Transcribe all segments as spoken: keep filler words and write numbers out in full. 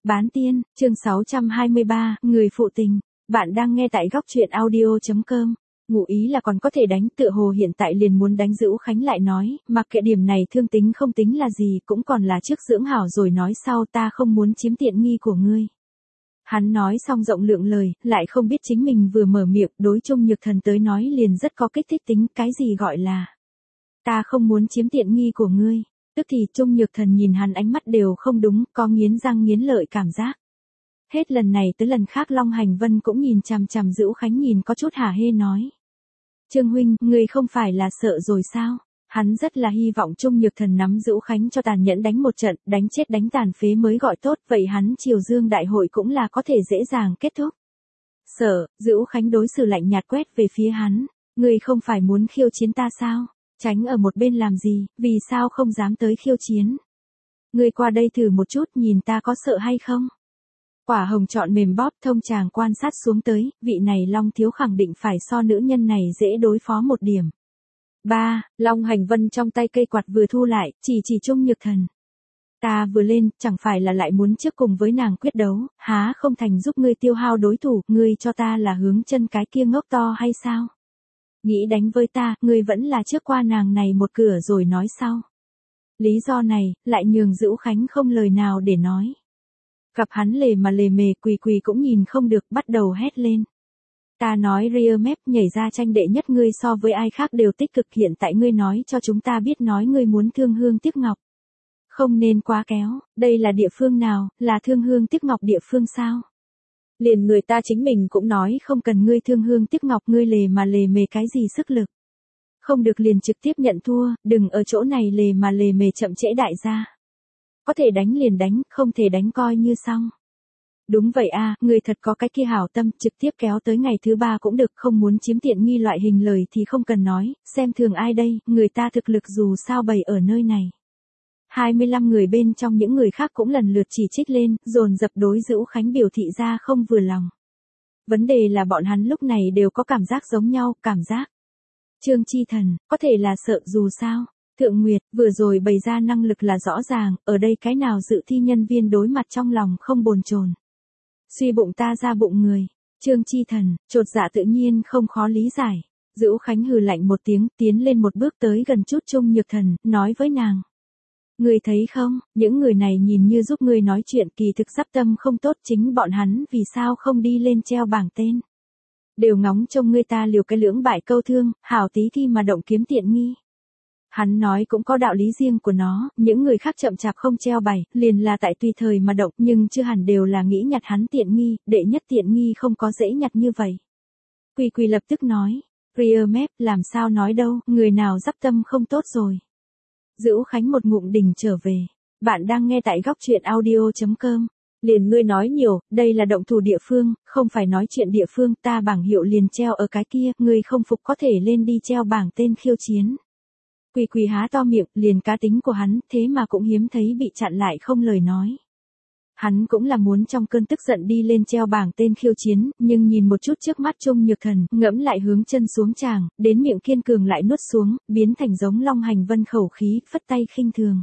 Bán tiên, chương sáu trăm hai mươi ba, người phụ tình. Bạn đang nghe tại góc truyện audio chấm com. Ngụ ý là còn có thể đánh, tựa hồ hiện tại liền muốn đánh. Dữu Khánh lại nói, mặc kệ điểm này thương tính không tính là gì, cũng còn là trước dưỡng hảo rồi nói sau, ta không muốn chiếm tiện nghi của ngươi. Hắn nói xong rộng lượng lời, lại không biết chính mình vừa mở miệng, đối Trung Nhược Thần tới nói liền rất có kích thích tính. Cái gì gọi là ta không muốn chiếm tiện nghi của ngươi? Tức thì Trung Nhược Thần nhìn hắn ánh mắt đều không đúng, có nghiến răng nghiến lợi cảm giác. Hết lần này tới lần khác Long Hành Vân cũng nhìn chằm chằm Dữu Khánh nhìn có chút hả hê nói. Trương huynh, ngươi không phải là sợ rồi sao? Hắn rất là hy vọng Trung Nhược Thần nắm Dữu Khánh cho tàn nhẫn đánh một trận, đánh chết đánh tàn phế mới gọi tốt, vậy hắn Triều Dương đại hội cũng là có thể dễ dàng kết thúc. Sợ, Dữu Khánh đối xử lạnh nhạt quét về phía hắn, ngươi không phải muốn khiêu chiến ta sao? Tránh ở một bên làm gì, vì sao không dám tới khiêu chiến? Ngươi qua đây thử một chút nhìn ta có sợ hay không? Quả hồng chọn mềm bóp thông chàng quan sát xuống tới, vị này Long thiếu khẳng định phải so nữ nhân này dễ đối phó một điểm. ba. Long Hành Vân trong tay cây quạt vừa thu lại, chỉ chỉ Trung Nhược Thần. Ta vừa lên, chẳng phải là lại muốn trước cùng với nàng quyết đấu, há không thành giúp ngươi tiêu hao đối thủ, ngươi cho ta là hướng chân cái kia ngốc to hay sao? Nghĩ đánh với ta, ngươi vẫn là trước qua nàng này một cửa rồi nói sau. Lý do này, lại nhường Dữu Khánh không lời nào để nói. Gặp hắn lề mà lề mề quỳ quỳ cũng nhìn không được, bắt đầu hét lên. Ta nói ria mép nhảy ra tranh đệ nhất, ngươi so với ai khác đều tích cực, hiện tại ngươi nói cho chúng ta biết nói ngươi muốn thương hương tiếc ngọc. Không nên quá kéo, đây là địa phương nào, là thương hương tiếc ngọc địa phương sao? Liền người ta chính mình cũng nói không cần ngươi thương hương tiếc ngọc, ngươi lề mà lề mề cái gì sức lực. Không được liền trực tiếp nhận thua, đừng ở chỗ này lề mà lề mề chậm trễ đại gia. Có thể đánh liền đánh, không thể đánh coi như xong. Đúng vậy a, à, ngươi thật có cái kia hảo tâm, trực tiếp kéo tới ngày thứ ba cũng được, không muốn chiếm tiện nghi loại hình lời thì không cần nói, xem thường ai đây, người ta thực lực dù sao bày ở nơi này. hai mươi lăm người bên trong những người khác cũng lần lượt chỉ trích lên, dồn dập đối Dữu Khánh biểu thị ra không vừa lòng. Vấn đề là bọn hắn lúc này đều có cảm giác giống nhau, cảm giác. Trương Chi Thần, có thể là sợ dù sao. Thượng Nguyệt, vừa rồi bày ra năng lực là rõ ràng, ở đây cái nào dự thi nhân viên đối mặt trong lòng không bồn chồn. Suy bụng ta ra bụng người. Trương Chi Thần, chột dạ tự nhiên không khó lý giải. Dữu Khánh hừ lạnh một tiếng, tiến lên một bước tới gần chút Trung Nhược Thần, nói với nàng. Ngươi thấy không, những người này nhìn như giúp ngươi nói chuyện, kỳ thực sắp tâm không tốt, chính bọn hắn vì sao không đi lên treo bảng tên. Đều ngóng trông ngươi ta liều cái lưỡng bại câu thương, hảo tí thi mà động kiếm tiện nghi. Hắn nói cũng có đạo lý riêng của nó, những người khác chậm chạp không treo bày, liền là tại tùy thời mà động, nhưng chưa hẳn đều là nghĩ nhặt hắn tiện nghi, đệ nhất tiện nghi không có dễ nhặt như vậy. Quỳ quỳ lập tức nói, ria mép, làm sao nói đâu, người nào dắp tâm không tốt rồi. Dữu Khánh một ngụm đình trở về. Bạn đang nghe tại góc truyện audio chấm com. Liền ngươi nói nhiều, đây là động thủ địa phương, không phải nói chuyện địa phương, ta bảng hiệu liền treo ở cái kia, ngươi không phục có thể lên đi treo bảng tên khiêu chiến. Quỳ quỳ há to miệng, liền cá tính của hắn, thế mà cũng hiếm thấy bị chặn lại không lời nói. Hắn cũng là muốn trong cơn tức giận đi lên treo bảng tên khiêu chiến, nhưng nhìn một chút trước mắt Trung Nhược Thần, ngẫm lại hướng chân xuống tràng, đến miệng kiên cường lại nuốt xuống, biến thành giống Long Hành Vân khẩu khí, phất tay khinh thường.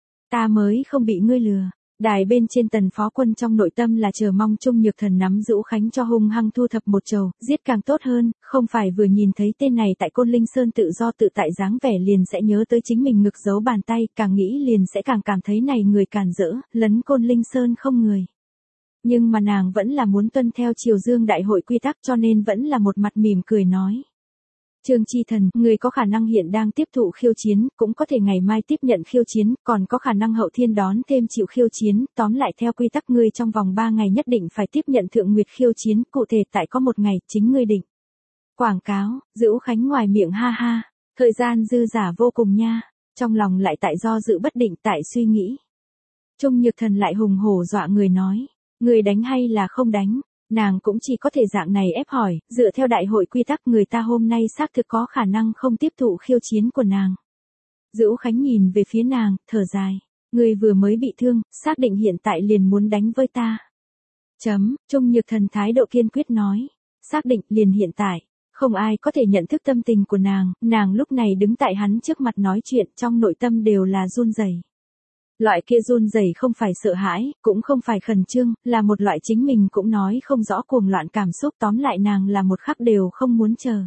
Ta mới không bị ngươi lừa. Đài bên trên Tần Phó Quân trong nội tâm là chờ mong Trung Nhược Thần nắm Dữu Khánh cho hung hăng thu thập một trầu, giết càng tốt hơn, không phải vừa nhìn thấy tên này tại Côn Linh Sơn tự do tự tại dáng vẻ liền sẽ nhớ tới chính mình ngực giấu bàn tay, càng nghĩ liền sẽ càng cảm thấy này người càn rỡ, lấn Côn Linh Sơn không người. Nhưng mà nàng vẫn là muốn tuân theo Triều Dương đại hội quy tắc, cho nên vẫn là một mặt mỉm cười nói. Trương Chi Thần, người có khả năng hiện đang tiếp thụ khiêu chiến, cũng có thể ngày mai tiếp nhận khiêu chiến, còn có khả năng hậu thiên đón thêm chịu khiêu chiến, tóm lại theo quy tắc ngươi trong vòng ba ngày nhất định phải tiếp nhận Thượng Nguyệt khiêu chiến, cụ thể tại có một ngày, chính ngươi định. Quảng cáo, Dữu Khánh ngoài miệng ha ha, thời gian dư giả vô cùng nha, trong lòng lại tại do dự bất định tại suy nghĩ. Trung Nhược Thần lại hùng hổ dọa người nói, người đánh hay là không đánh? Nàng cũng chỉ có thể dạng này ép hỏi, dựa theo đại hội quy tắc người ta hôm nay xác thực có khả năng không tiếp thụ khiêu chiến của nàng. Dữu Khánh nhìn về phía nàng, thở dài. Người vừa mới bị thương, xác định hiện tại liền muốn đánh với ta. Chấm, Trung Nhược Thần thái độ kiên quyết nói. Xác định liền hiện tại. Không ai có thể nhận thức tâm tình của nàng, nàng lúc này đứng tại hắn trước mặt nói chuyện trong nội tâm đều là run rẩy. Loại kia run rẩy không phải sợ hãi, cũng không phải khẩn trương, là một loại chính mình cũng nói không rõ cuồng loạn cảm xúc, tóm lại nàng là một khắc đều không muốn chờ.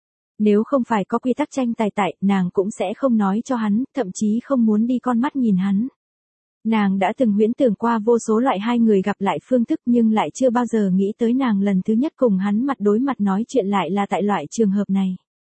Nếu không phải có quy tắc tranh tài tại, nàng cũng sẽ không nói cho hắn, thậm chí không muốn đi con mắt nhìn hắn. Nàng đã từng huyễn tưởng qua vô số loại hai người gặp lại phương thức nhưng lại chưa bao giờ nghĩ tới nàng lần thứ nhất cùng hắn mặt đối mặt nói chuyện lại là tại loại trường hợp này.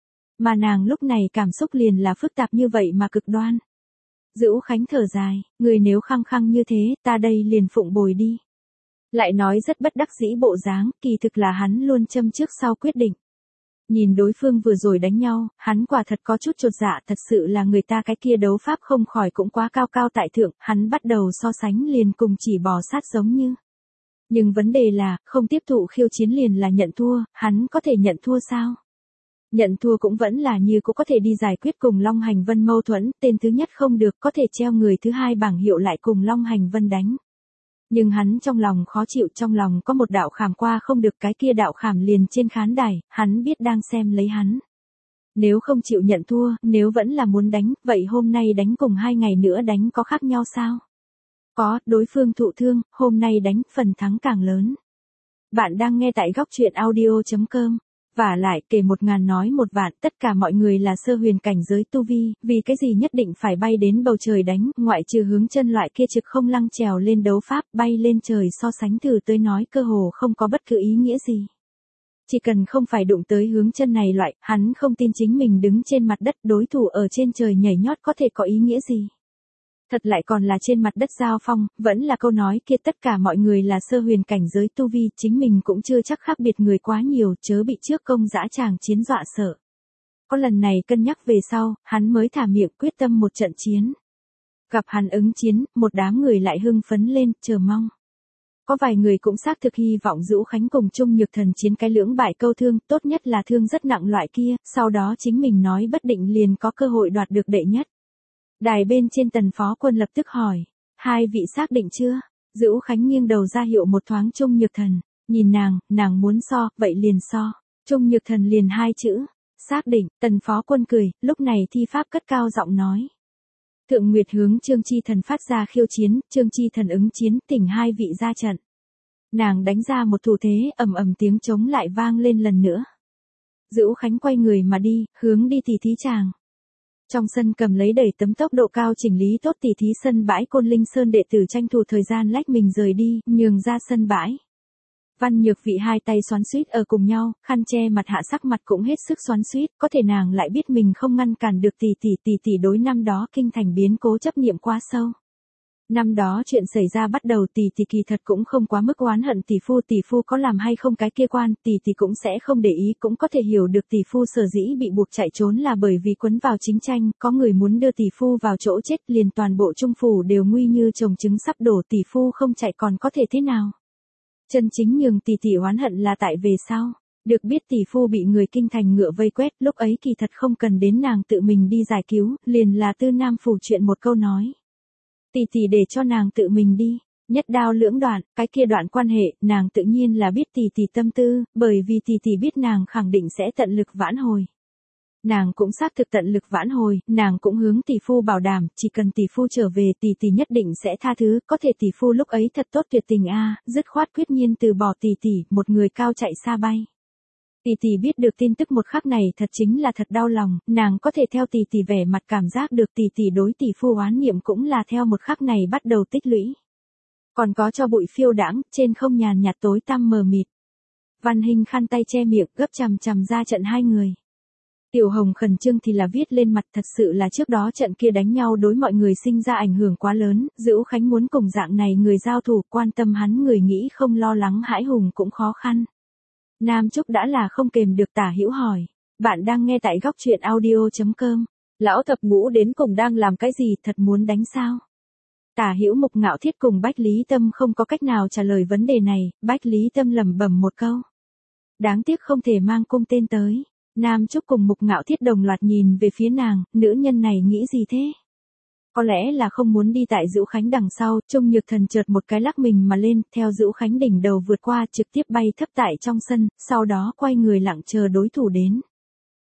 Mà nàng lúc này cảm xúc liền là phức tạp như vậy mà cực đoan. Dữu Khánh thở dài, người nếu khăng khăng như thế, ta đây liền phụng bồi đi. Lại nói rất bất đắc dĩ bộ dáng, kỳ thực là hắn luôn châm trước sau quyết định. Nhìn đối phương vừa rồi đánh nhau, hắn quả thật có chút chột dạ, thật sự là người ta cái kia đấu pháp không khỏi cũng quá cao cao tại thượng, hắn bắt đầu so sánh liền cùng chỉ bò sát giống như. Nhưng vấn đề là, không tiếp thụ khiêu chiến liền là nhận thua, hắn có thể nhận thua sao? Nhận thua cũng vẫn là như cũng có thể đi giải quyết cùng Long Hành Vân mâu thuẫn, tên thứ nhất không được có thể treo người thứ hai bảng hiệu lại cùng Long Hành Vân đánh. Nhưng hắn trong lòng khó chịu, trong lòng có một đạo khảm qua không được, cái kia đạo khảm liền trên khán đài, hắn biết đang xem lấy hắn. Nếu không chịu nhận thua, nếu vẫn là muốn đánh, vậy hôm nay đánh cùng hai ngày nữa đánh có khác nhau sao? Có, đối phương thụ thương, hôm nay đánh, phần thắng càng lớn. Bạn đang nghe tại góc truyện audio chấm com. Vả lại, kể một ngàn nói một vạn, tất cả mọi người là sơ huyền cảnh giới tu vi, vì cái gì nhất định phải bay đến bầu trời đánh, ngoại trừ hướng chân loại kia trực không lăng trèo lên đấu pháp, bay lên trời so sánh thử tới nói cơ hồ không có bất cứ ý nghĩa gì. Chỉ cần không phải đụng tới hướng chân này loại, hắn không tin chính mình đứng trên mặt đất, đối thủ ở trên trời nhảy nhót có thể có ý nghĩa gì. Thật lại còn là trên mặt đất giao phong, vẫn là câu nói kia, tất cả mọi người là sơ huyền cảnh giới tu vi, chính mình cũng chưa chắc khác biệt người quá nhiều, chớ bị trước công dã tràng chiến dọa sợ. Có lần này cân nhắc về sau, hắn mới thả miệng quyết tâm một trận chiến. Gặp hắn ứng chiến, một đám người lại hưng phấn lên, chờ mong. Có vài người cũng xác thực hy vọng Dữu Khánh cùng Trung Nhược Thần chiến cái lưỡng bại câu thương, tốt nhất là thương rất nặng loại kia, sau đó chính mình nói bất định liền có cơ hội đoạt được đệ nhất. Đài bên trên Tần Phó Quân lập tức hỏi, hai vị xác định chưa? Dữu Khánh nghiêng đầu ra hiệu một thoáng Trung Nhược Thần, nhìn nàng, nàng muốn so, vậy liền so. Trung Nhược Thần liền hai chữ, xác định. Tần Phó Quân cười, lúc này thi pháp cất cao giọng nói. Thượng Nguyệt hướng Trương Chi Thần phát ra khiêu chiến, Trương Chi Thần ứng chiến, tỉnh hai vị ra trận. Nàng đánh ra một thủ thế, ầm ầm tiếng trống lại vang lên lần nữa. Dữu Khánh quay người mà đi, hướng đi tỉ thí tràng. Trong sân cầm lấy đẩy tấm tốc độ cao chỉnh lý tốt tỉ thí sân bãi, Côn Linh Sơn đệ tử tranh thủ thời gian lách mình rời đi, nhường ra sân bãi. Văn Nhược Vị hai tay xoắn xuýt ở cùng nhau, khăn che mặt hạ sắc mặt cũng hết sức xoắn xuýt, có thể nàng lại biết mình không ngăn cản được tỷ tỷ tỷ tỷ đối năm đó kinh thành biến cố chấp niệm quá sâu. Năm đó chuyện xảy ra bắt đầu tỷ tỷ kỳ thật cũng không quá mức oán hận tỷ phu, tỷ phu có làm hay không cái kia quan, tỷ tỷ cũng sẽ không để ý, cũng có thể hiểu được tỷ phu sở dĩ bị buộc chạy trốn là bởi vì quấn vào chính tranh, có người muốn đưa tỷ phu vào chỗ chết, liền toàn bộ trung phủ đều nguy như trồng trứng sắp đổ, tỷ phu không chạy còn có thể thế nào. Chân chính nhường tỷ tỷ oán hận là tại về sau. Được biết tỷ phu bị người kinh thành ngựa vây quét, lúc ấy kỳ thật không cần đến nàng tự mình đi giải cứu, liền là Tư Nam phủ chuyện một câu nói. Tỷ tỷ để cho nàng tự mình đi, nhất đao lưỡng đoạn, cái kia đoạn quan hệ, nàng tự nhiên là biết tỷ tỷ tâm tư, bởi vì tỷ tỷ biết nàng khẳng định sẽ tận lực vãn hồi. Nàng cũng xác thực tận lực vãn hồi, nàng cũng hướng tỷ phu bảo đảm, chỉ cần tỷ phu trở về tỷ tỷ nhất định sẽ tha thứ, có thể tỷ phu lúc ấy thật tốt tuyệt tình a, dứt khoát quyết nhiên từ bỏ tỷ tỷ, một người cao chạy xa bay. Tỷ tỷ biết được tin tức một khắc này thật chính là thật đau lòng, nàng có thể theo tỷ tỷ vẻ mặt cảm giác được tỷ tỷ đối tỷ phu oán niệm cũng là theo một khắc này bắt đầu tích lũy. Còn có cho bụi phiêu đãng, trên không nhàn nhạt tối tăm mờ mịt. Văn Hinh khăn tay che miệng, gấp chằm chằm ra trận hai người. Tiểu Hồng khẩn trương thì là viết lên mặt, thật sự là trước đó trận kia đánh nhau đối mọi người sinh ra ảnh hưởng quá lớn, Dữu Khánh muốn cùng dạng này người giao thủ, quan tâm hắn người nghĩ không lo lắng hãi hùng cũng khó khăn. Nam Trúc đã là không kềm được Tả Hữu hỏi, bạn đang nghe tại góc truyện audio chấm com, lão thập ngũ đến cùng đang làm cái gì, thật muốn đánh sao? Tả Hữu Mục Ngạo Thiết cùng Bách Lý Tâm không có cách nào trả lời vấn đề này, Bách Lý Tâm lẩm bẩm một câu. Đáng tiếc không thể mang cung tên tới. Nam Trúc cùng Mục Ngạo Thiết đồng loạt nhìn về phía nàng, nữ nhân này nghĩ gì thế? Có lẽ là không muốn đi tại Dữu Khánh đằng sau, Trung Nhược Thần chợt một cái lắc mình mà lên, theo Dữu Khánh đỉnh đầu vượt qua, trực tiếp bay thấp tại trong sân, sau đó quay người lặng chờ đối thủ đến.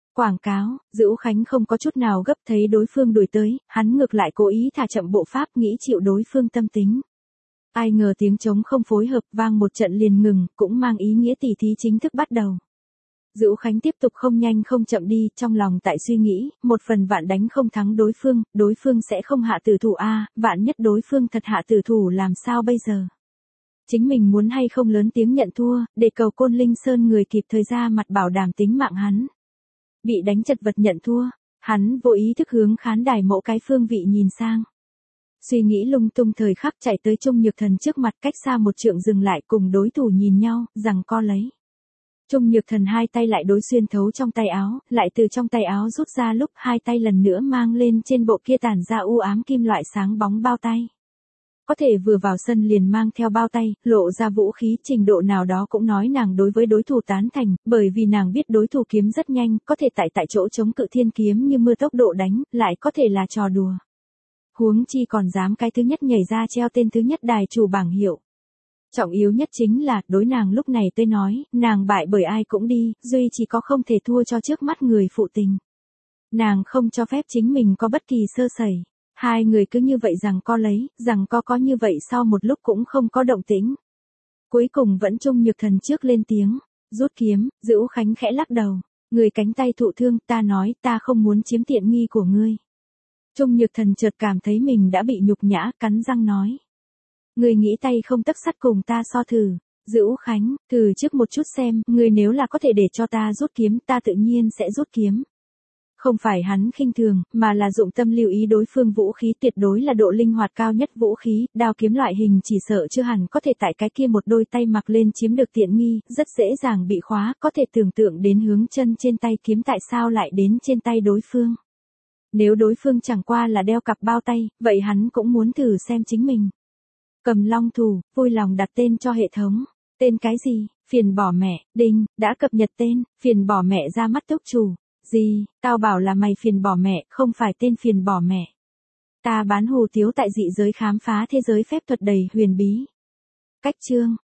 Quảng cáo, Dữu Khánh không có chút nào gấp thấy đối phương đuổi tới, hắn ngược lại cố ý thả chậm bộ pháp nghĩ chịu đối phương tâm tính. Ai ngờ tiếng trống không phối hợp vang một trận liền ngừng, cũng mang ý nghĩa tỉ thí chính thức bắt đầu. Dữu Khánh tiếp tục không nhanh không chậm đi, trong lòng tại suy nghĩ, một phần vạn đánh không thắng đối phương, đối phương sẽ không hạ tử thủ a, vạn nhất đối phương thật hạ tử thủ làm sao bây giờ? Chính mình muốn hay không lớn tiếng nhận thua, để cầu Côn Linh Sơn người kịp thời ra mặt bảo đảm tính mạng hắn. Bị đánh chật vật nhận thua, hắn vô ý thức hướng khán đài mỗi cái phương vị nhìn sang. Suy nghĩ lung tung thời khắc chạy tới Trung Nhược Thần trước mặt cách xa một trượng dừng lại cùng đối thủ nhìn nhau, rằng co lấy. Trung Nhược Thần hai tay lại đối xuyên thấu trong tay áo, lại từ trong tay áo rút ra lúc hai tay lần nữa mang lên trên bộ kia tản ra u ám kim loại sáng bóng bao tay. Có thể vừa vào sân liền mang theo bao tay, lộ ra vũ khí trình độ nào đó cũng nói nàng đối với đối thủ tán thành, bởi vì nàng biết đối thủ kiếm rất nhanh, có thể tại tại chỗ chống cự thiên kiếm như mưa tốc độ đánh, lại có thể là trò đùa. Huống chi còn dám cái thứ nhất nhảy ra treo tên thứ nhất đài chủ bảng hiệu. Trọng yếu nhất chính là, đối nàng lúc này tôi nói, nàng bại bởi ai cũng đi, duy chỉ có không thể thua cho trước mắt người phụ tình. Nàng không cho phép chính mình có bất kỳ sơ sẩy. Hai người cứ như vậy rằng co lấy, rằng co có như vậy sau một lúc cũng không có động tĩnh. Cuối cùng vẫn Trung Nhược Thần trước lên tiếng, rút kiếm, Dữu Khánh khẽ lắc đầu, người cánh tay thụ thương, ta nói, ta không muốn chiếm tiện nghi của ngươi. Trung Nhược Thần chợt cảm thấy mình đã bị nhục nhã, cắn răng nói. Người nghĩ tay không tấc sắt cùng ta so thử, Dữu Khánh, thử trước một chút xem, người nếu là có thể để cho ta rút kiếm, ta tự nhiên sẽ rút kiếm. Không phải hắn khinh thường, mà là dụng tâm lưu ý đối phương vũ khí tuyệt đối là độ linh hoạt cao nhất vũ khí, đao kiếm loại hình chỉ sợ chưa hẳn có thể tại cái kia một đôi tay mặc lên chiếm được tiện nghi, rất dễ dàng bị khóa, có thể tưởng tượng đến hướng chân trên tay kiếm tại sao lại đến trên tay đối phương. Nếu đối phương chẳng qua là đeo cặp bao tay, vậy hắn cũng muốn thử xem chính mình. Cầm Long Thủ, vui lòng đặt tên cho hệ thống. Tên cái gì? Phiền bỏ mẹ, đinh, đã cập nhật tên, phiền bỏ mẹ ra mắt túc chủ. Gì, tao bảo là mày phiền bỏ mẹ, không phải tên phiền bỏ mẹ. Ta bán hủ tiếu tại dị giới khám phá thế giới phép thuật đầy huyền bí. Cách chương.